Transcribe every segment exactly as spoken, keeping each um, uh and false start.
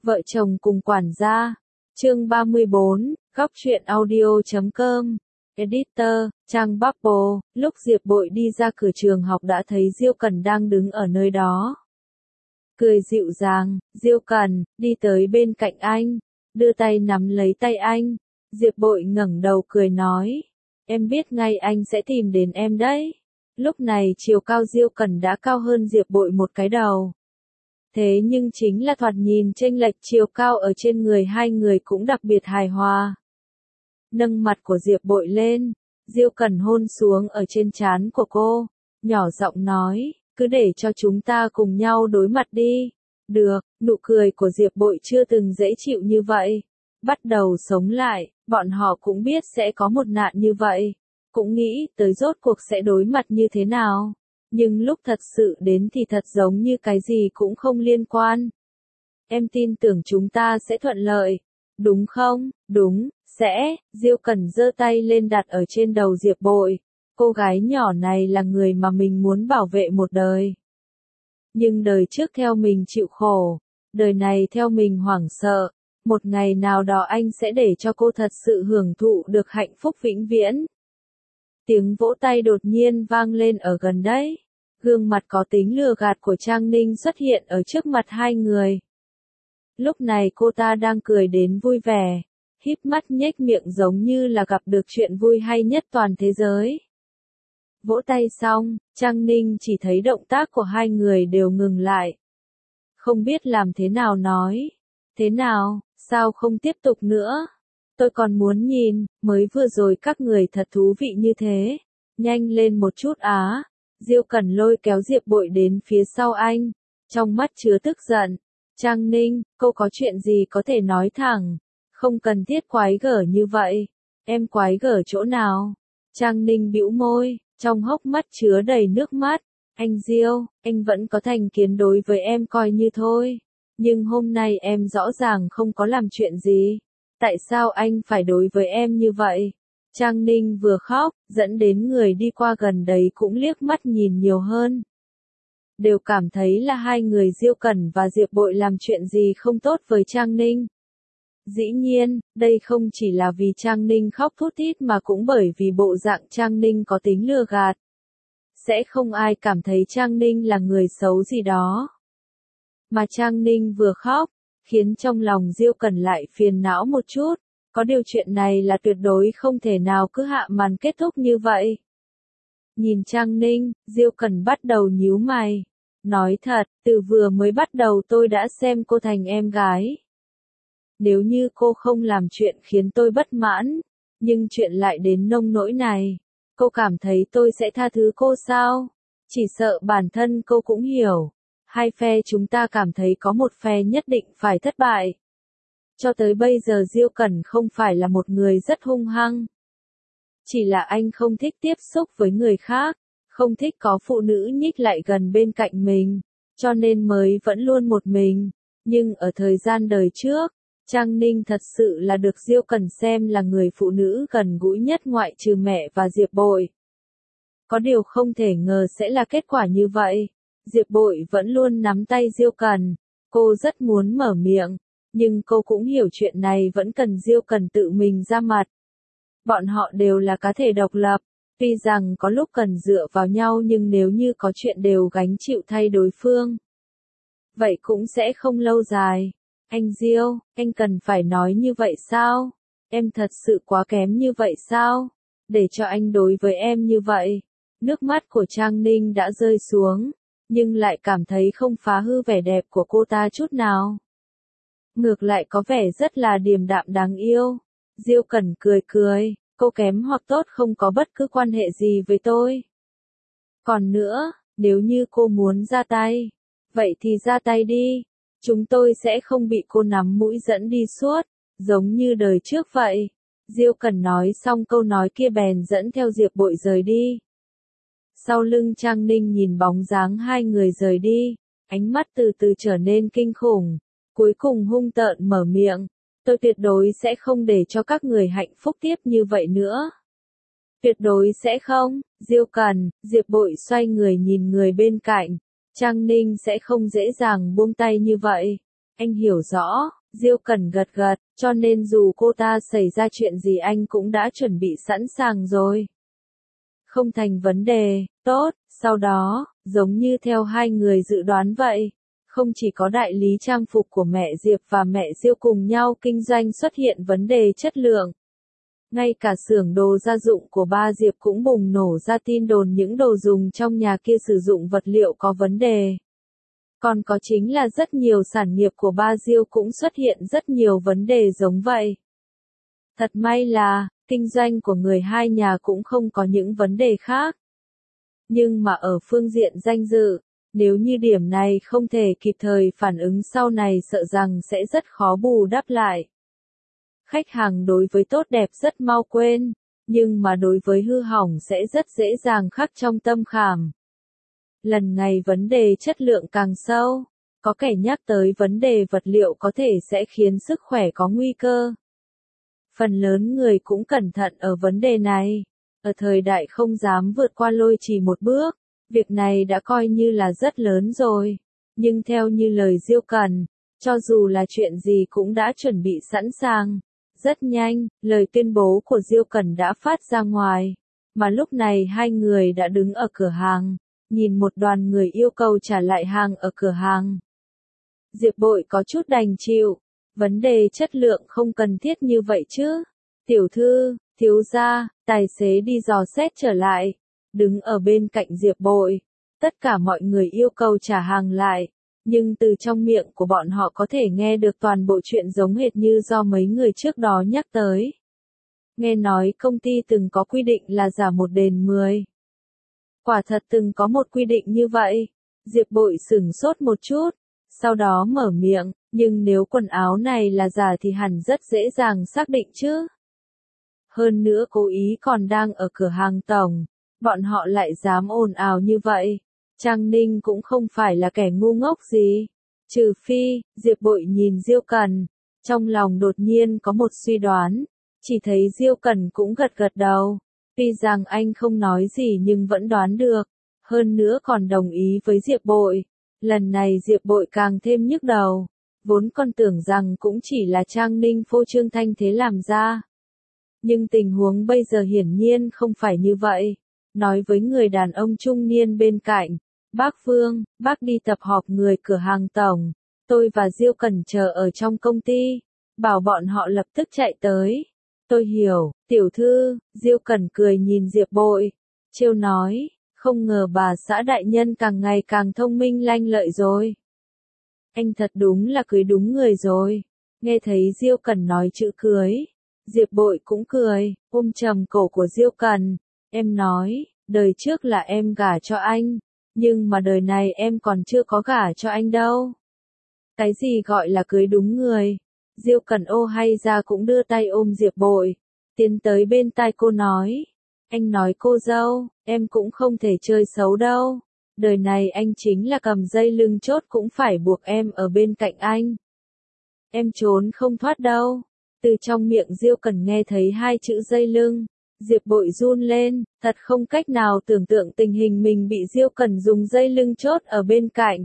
Vợ chồng cùng quản gia. Chương ba mươi bốn, góc truyện audio chấm com. Editor, trang Bubble. Lúc Diệp Bội đi ra cửa trường học đã thấy Diêu Cần đang đứng ở nơi đó. Cười dịu dàng, Diêu Cần, đi tới bên cạnh anh, đưa tay nắm lấy tay anh. Diệp Bội ngẩng đầu cười nói, em biết ngay anh sẽ tìm đến em đấy. Lúc này chiều cao Diêu Cần đã cao hơn Diệp Bội một cái đầu. Thế nhưng chính là thoạt nhìn chênh lệch chiều cao ở trên người hai người cũng đặc biệt hài hòa. Nâng mặt của Diệp Bội lên, Diêu Cần hôn xuống ở trên trán của cô, nhỏ giọng nói, cứ để cho chúng ta cùng nhau đối mặt đi. Được, nụ cười của Diệp Bội chưa từng dễ chịu như vậy. Bắt đầu sống lại, bọn họ cũng biết sẽ có một nạn như vậy. Cũng nghĩ tới rốt cuộc sẽ đối mặt như thế nào. Nhưng lúc thật sự đến thì thật giống như cái gì cũng không liên quan. Em tin tưởng chúng ta sẽ thuận lợi. Đúng không? Đúng, sẽ. Diêu Cần giơ tay lên đặt ở trên đầu Diệp Bội. Cô gái nhỏ này là người mà mình muốn bảo vệ một đời. Nhưng đời trước theo mình chịu khổ. Đời này theo mình hoảng sợ. Một ngày nào đó anh sẽ để cho cô thật sự hưởng thụ được hạnh phúc vĩnh viễn. Tiếng vỗ tay đột nhiên vang lên ở gần đấy. Gương mặt có tính lừa gạt của Trang Ninh xuất hiện ở trước mặt hai người. Lúc này cô ta đang cười đến vui vẻ, híp mắt nhếch miệng giống như là gặp được chuyện vui hay nhất toàn thế giới. Vỗ tay xong, Trang Ninh chỉ thấy động tác của hai người đều ngừng lại. Không biết làm thế nào nói. Thế nào, sao không tiếp tục nữa? Tôi còn muốn nhìn, mới vừa rồi các người thật thú vị như thế. Nhanh lên một chút á. Diêu Cần lôi kéo Diệp Bội đến phía sau anh, trong mắt chứa tức giận. Trang Ninh, cô có chuyện gì có thể nói thẳng, không cần thiết quái gở như vậy. Em quái gở chỗ nào? Trang Ninh bĩu môi, trong hốc mắt chứa đầy nước mắt. Anh Diêu, anh vẫn có thành kiến đối với em coi như thôi. Nhưng hôm nay em rõ ràng không có làm chuyện gì. Tại sao anh phải đối với em như vậy? Trang Ninh vừa khóc, dẫn đến người đi qua gần đấy cũng liếc mắt nhìn nhiều hơn. Đều cảm thấy là hai người Diêu Cần và Diệp Bội làm chuyện gì không tốt với Trang Ninh. Dĩ nhiên, đây không chỉ là vì Trang Ninh khóc thút thít mà cũng bởi vì bộ dạng Trang Ninh có tính lừa gạt. Sẽ không ai cảm thấy Trang Ninh là người xấu gì đó. Mà Trang Ninh vừa khóc, khiến trong lòng Diêu Cần lại phiền não một chút. Có điều chuyện này là tuyệt đối không thể nào cứ hạ màn kết thúc như vậy. Nhìn Trang Ninh, Diêu Cần bắt đầu nhíu mày. Nói thật, từ vừa mới bắt đầu tôi đã xem cô thành em gái. Nếu như cô không làm chuyện khiến tôi bất mãn, nhưng chuyện lại đến nông nỗi này, cô cảm thấy tôi sẽ tha thứ cô sao? Chỉ sợ bản thân cô cũng hiểu. Hai phe chúng ta cảm thấy có một phe nhất định phải thất bại. Cho tới bây giờ Diêu Cần không phải là một người rất hung hăng. Chỉ là anh không thích tiếp xúc với người khác, không thích có phụ nữ nhích lại gần bên cạnh mình, cho nên mới vẫn luôn một mình. Nhưng ở thời gian đời trước, Trang Ninh thật sự là được Diêu Cần xem là người phụ nữ gần gũi nhất ngoại trừ mẹ và Diệp Bội. Có điều không thể ngờ sẽ là kết quả như vậy. Diệp Bội vẫn luôn nắm tay Diêu Cần, cô rất muốn mở miệng. Nhưng cô cũng hiểu chuyện này vẫn cần Diêu Cần tự mình ra mặt. Bọn họ đều là cá thể độc lập, tuy rằng có lúc cần dựa vào nhau nhưng nếu như có chuyện đều gánh chịu thay đối phương. Vậy cũng sẽ không lâu dài. Anh Diêu, anh cần phải nói như vậy sao? Em thật sự quá kém như vậy sao? Để cho anh đối với em như vậy. Nước mắt của Trang Ninh đã rơi xuống, nhưng lại cảm thấy không phá hư vẻ đẹp của cô ta chút nào. Ngược lại có vẻ rất là điềm đạm đáng yêu. Diêu Cần cười cười, cô kém hoặc tốt không có bất cứ quan hệ gì với tôi. Còn nữa, nếu như cô muốn ra tay, vậy thì ra tay đi. Chúng tôi sẽ không bị cô nắm mũi dẫn đi suốt, giống như đời trước vậy. Diêu Cần nói xong câu nói kia bèn dẫn theo Diệp Bội rời đi. Sau lưng Trang Ninh nhìn bóng dáng hai người rời đi, ánh mắt từ từ trở nên kinh khủng. Cuối cùng hung tợn mở miệng, tôi tuyệt đối sẽ không để cho các người hạnh phúc tiếp như vậy nữa. Tuyệt đối sẽ không. Diêu Cần, Diệp Bội xoay người nhìn người bên cạnh. Trang Ninh sẽ không dễ dàng buông tay như vậy. Anh hiểu rõ, Diêu Cẩn gật gật, cho nên dù cô ta xảy ra chuyện gì anh cũng đã chuẩn bị sẵn sàng rồi. Không thành vấn đề, tốt, sau đó, giống như theo hai người dự đoán vậy, không chỉ có đại lý trang phục của mẹ Diệp và mẹ Diêu cùng nhau kinh doanh xuất hiện vấn đề chất lượng. Ngay cả xưởng đồ gia dụng của ba Diệp cũng bùng nổ ra tin đồn những đồ dùng trong nhà kia sử dụng vật liệu có vấn đề. Còn có chính là rất nhiều sản nghiệp của ba Diêu cũng xuất hiện rất nhiều vấn đề giống vậy. Thật may là, kinh doanh của người hai nhà cũng không có những vấn đề khác. Nhưng mà ở phương diện danh dự, nếu như điểm này không thể kịp thời phản ứng sau này sợ rằng sẽ rất khó bù đắp lại. Khách hàng đối với tốt đẹp rất mau quên, nhưng mà đối với hư hỏng sẽ rất dễ dàng khắc trong tâm khảm. Lần này vấn đề chất lượng càng sâu, có kẻ nhắc tới vấn đề vật liệu có thể sẽ khiến sức khỏe có nguy cơ. Phần lớn người cũng cẩn thận ở vấn đề này. Ở thời đại không dám vượt qua lôi chỉ một bước, việc này đã coi như là rất lớn rồi. Nhưng theo như lời Diêu Cẩn, cho dù là chuyện gì cũng đã chuẩn bị sẵn sàng. Rất nhanh, lời tuyên bố của Diêu Cẩn đã phát ra ngoài. Mà lúc này hai người đã đứng ở cửa hàng, nhìn một đoàn người yêu cầu trả lại hàng ở cửa hàng. Diệp Bội có chút đành chịu. Vấn đề chất lượng không cần thiết như vậy chứ. Tiểu thư, thiếu gia, tài xế đi dò xét trở lại. Đứng ở bên cạnh Diệp Bội. Tất cả mọi người yêu cầu trả hàng lại. Nhưng từ trong miệng của bọn họ có thể nghe được toàn bộ chuyện giống hệt như do mấy người trước đó nhắc tới. Nghe nói công ty từng có quy định là giả một đền mười. Quả thật từng có một quy định như vậy. Diệp Bội sửng sốt một chút. Sau đó mở miệng, nhưng nếu quần áo này là giả thì hẳn rất dễ dàng xác định chứ. Hơn nữa cố ý còn đang ở cửa hàng tổng, bọn họ lại dám ồn ào như vậy. Trang Ninh cũng không phải là kẻ ngu ngốc gì. Trừ phi, Diệp Bội nhìn Diêu Cẩn, trong lòng đột nhiên có một suy đoán, chỉ thấy Diêu Cẩn cũng gật gật đầu. Tuy rằng anh không nói gì nhưng vẫn đoán được, hơn nữa còn đồng ý với Diệp Bội. Lần này Diệp Bội càng thêm nhức đầu, vốn con tưởng rằng cũng chỉ là Trang Ninh phô trương thanh thế làm ra. Nhưng tình huống bây giờ hiển nhiên không phải như vậy. Nói với người đàn ông trung niên bên cạnh, bác Phương, bác đi tập họp người cửa hàng tổng, tôi và Diêu Cẩn chờ ở trong công ty, bảo bọn họ lập tức chạy tới. Tôi hiểu, tiểu thư, Diêu Cẩn cười nhìn Diệp Bội, trêu nói. Không ngờ bà xã đại nhân càng ngày càng thông minh lanh lợi rồi. Anh thật đúng là cưới đúng người rồi. Nghe thấy Diêu Cẩn nói chữ cưới, Diệp Bội cũng cười, ôm chầm cổ của Diêu Cẩn. Em nói, đời trước là em gả cho anh, nhưng mà đời này em còn chưa có gả cho anh đâu. Cái gì gọi là cưới đúng người? Diêu Cẩn ô hay ra cũng đưa tay ôm Diệp Bội, tiến tới bên tai cô nói. Anh nói cô dâu, em cũng không thể chơi xấu đâu. Đời này anh chính là cầm dây lưng chốt cũng phải buộc em ở bên cạnh anh. Em trốn không thoát đâu. Từ trong miệng Diêu Cẩn nghe thấy hai chữ dây lưng. Diệp Bội run lên, thật không cách nào tưởng tượng tình hình mình bị Diêu Cẩn dùng dây lưng chốt ở bên cạnh.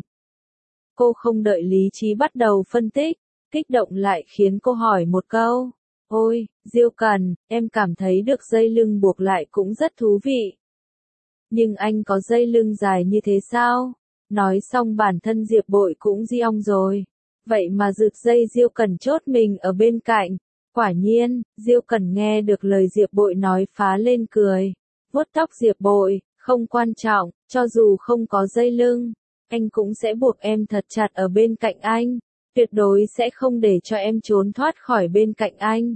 Cô không đợi lý trí bắt đầu phân tích, kích động lại khiến cô hỏi một câu. Ôi, Diêu Cẩn, em cảm thấy được dây lưng buộc lại cũng rất thú vị. Nhưng anh có dây lưng dài như thế sao? Nói xong bản thân Diệp Bội cũng di ong rồi. Vậy mà rực dây Diêu Cẩn chốt mình ở bên cạnh. Quả nhiên, Diêu Cẩn nghe được lời Diệp Bội nói phá lên cười. Vuốt tóc Diệp Bội, không quan trọng, cho dù không có dây lưng, anh cũng sẽ buộc em thật chặt ở bên cạnh anh. Tuyệt đối sẽ không để cho em trốn thoát khỏi bên cạnh anh.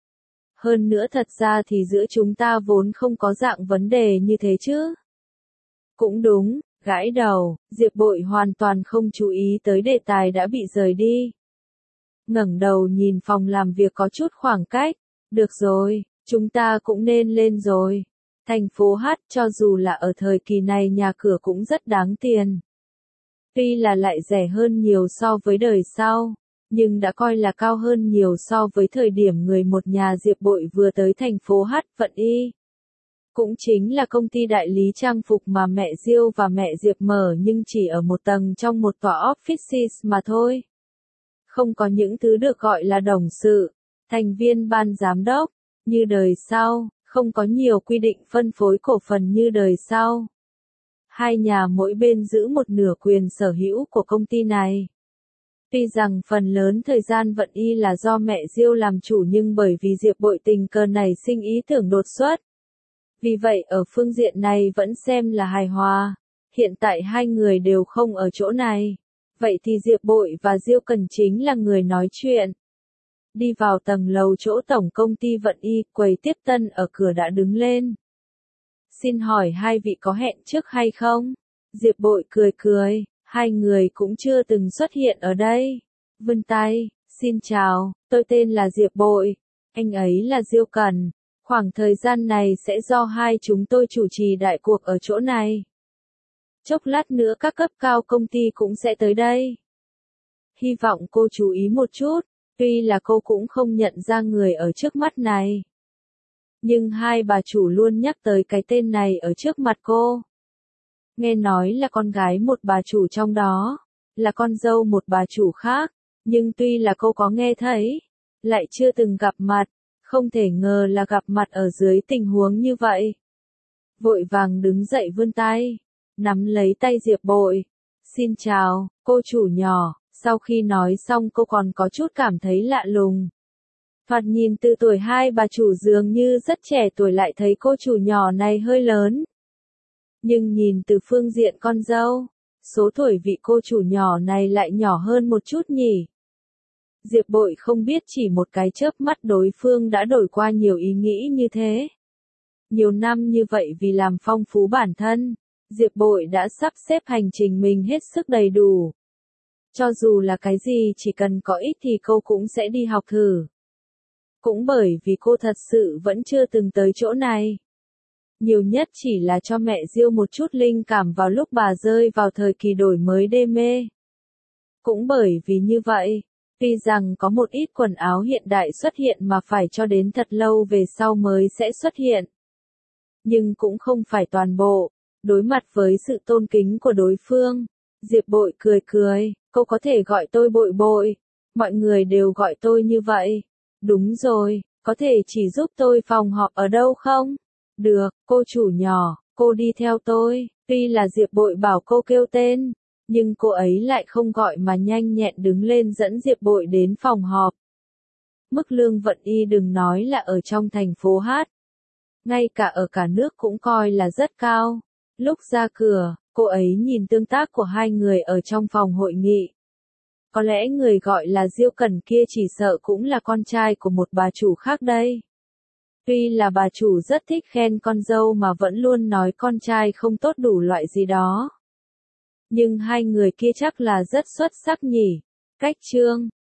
Hơn nữa thật ra thì giữa chúng ta vốn không có dạng vấn đề như thế chứ. Cũng đúng, gãi đầu, Diệp Bội hoàn toàn không chú ý tới đề tài đã bị rời đi. Ngẩng đầu nhìn phòng làm việc có chút khoảng cách. Được rồi, chúng ta cũng nên lên rồi. Thành phố H cho dù là ở thời kỳ này nhà cửa cũng rất đáng tiền. Tuy là lại rẻ hơn nhiều so với đời sau, nhưng đã coi là cao hơn nhiều so với thời điểm người một nhà Diệp Bội vừa tới thành phố H Vận Y. Cũng chính là công ty đại lý trang phục mà mẹ Diêu và mẹ Diệp mở nhưng chỉ ở một tầng trong một tòa offices mà thôi. Không có những thứ được gọi là đồng sự, thành viên ban giám đốc, như đời sau, không có nhiều quy định phân phối cổ phần như đời sau. Hai nhà mỗi bên giữ một nửa quyền sở hữu của công ty này. Tuy rằng phần lớn thời gian Vận Y là do mẹ Diêu làm chủ nhưng bởi vì Diệp Bội tình cờ nảy sinh ý tưởng đột xuất. Vì vậy ở phương diện này vẫn xem là hài hòa. Hiện tại hai người đều không ở chỗ này. Vậy thì Diệp Bội và Diêu Cần chính là người nói chuyện. Đi vào tầng lầu chỗ tổng công ty Vận Y, quầy tiếp tân ở cửa đã đứng lên. Xin hỏi hai vị có hẹn trước hay không? Diệp Bội cười cười, hai người cũng chưa từng xuất hiện ở đây. Vươn tay, xin chào, tôi tên là Diệp Bội, anh ấy là Diêu Cần. Khoảng thời gian này sẽ do hai chúng tôi chủ trì đại cuộc ở chỗ này. Chốc lát nữa các cấp cao công ty cũng sẽ tới đây. Hy vọng cô chú ý một chút, tuy là cô cũng không nhận ra người ở trước mắt này. Nhưng hai bà chủ luôn nhắc tới cái tên này ở trước mặt cô. Nghe nói là con gái một bà chủ trong đó, là con dâu một bà chủ khác, nhưng tuy là cô có nghe thấy, lại chưa từng gặp mặt, không thể ngờ là gặp mặt ở dưới tình huống như vậy. Vội vàng đứng dậy vươn tay, nắm lấy tay Diệp Bội. Xin chào, cô chủ nhỏ, sau khi nói xong cô còn có chút cảm thấy lạ lùng. Thoạt nhìn từ tuổi hai bà chủ dường như rất trẻ tuổi lại thấy cô chủ nhỏ này hơi lớn. Nhưng nhìn từ phương diện con dâu, số tuổi vị cô chủ nhỏ này lại nhỏ hơn một chút nhỉ. Diệp Bội không biết chỉ một cái chớp mắt đối phương đã đổi qua nhiều ý nghĩ như thế. Nhiều năm như vậy vì làm phong phú bản thân, Diệp Bội đã sắp xếp hành trình mình hết sức đầy đủ. Cho dù là cái gì chỉ cần có ích thì cô cũng sẽ đi học thử. Cũng bởi vì cô thật sự vẫn chưa từng tới chỗ này. Nhiều nhất chỉ là cho mẹ Diêu một chút linh cảm vào lúc bà rơi vào thời kỳ đổi mới đê mê. Cũng bởi vì như vậy, tuy rằng có một ít quần áo hiện đại xuất hiện mà phải cho đến thật lâu về sau mới sẽ xuất hiện. Nhưng cũng không phải toàn bộ. Đối mặt với sự tôn kính của đối phương, Diệp Bội cười cười, cô có thể gọi tôi Bội Bội. Mọi người đều gọi tôi như vậy. Đúng rồi, có thể chỉ giúp tôi phòng họp ở đâu không? Được, cô chủ nhỏ, cô đi theo tôi. Tuy là Diệp Bội bảo cô kêu tên, nhưng cô ấy lại không gọi mà nhanh nhẹn đứng lên dẫn Diệp Bội đến phòng họp. Mức lương Vận Y đừng nói là ở trong thành phố Hát. Ngay cả ở cả nước cũng coi là rất cao. Lúc ra cửa, cô ấy nhìn tương tác của hai người ở trong phòng hội nghị. Có lẽ người gọi là Diêu Cần kia chỉ sợ cũng là con trai của một bà chủ khác đây. Tuy là bà chủ rất thích khen con dâu mà vẫn luôn nói con trai không tốt đủ loại gì đó. Nhưng hai người kia chắc là rất xuất sắc nhỉ. Cách chương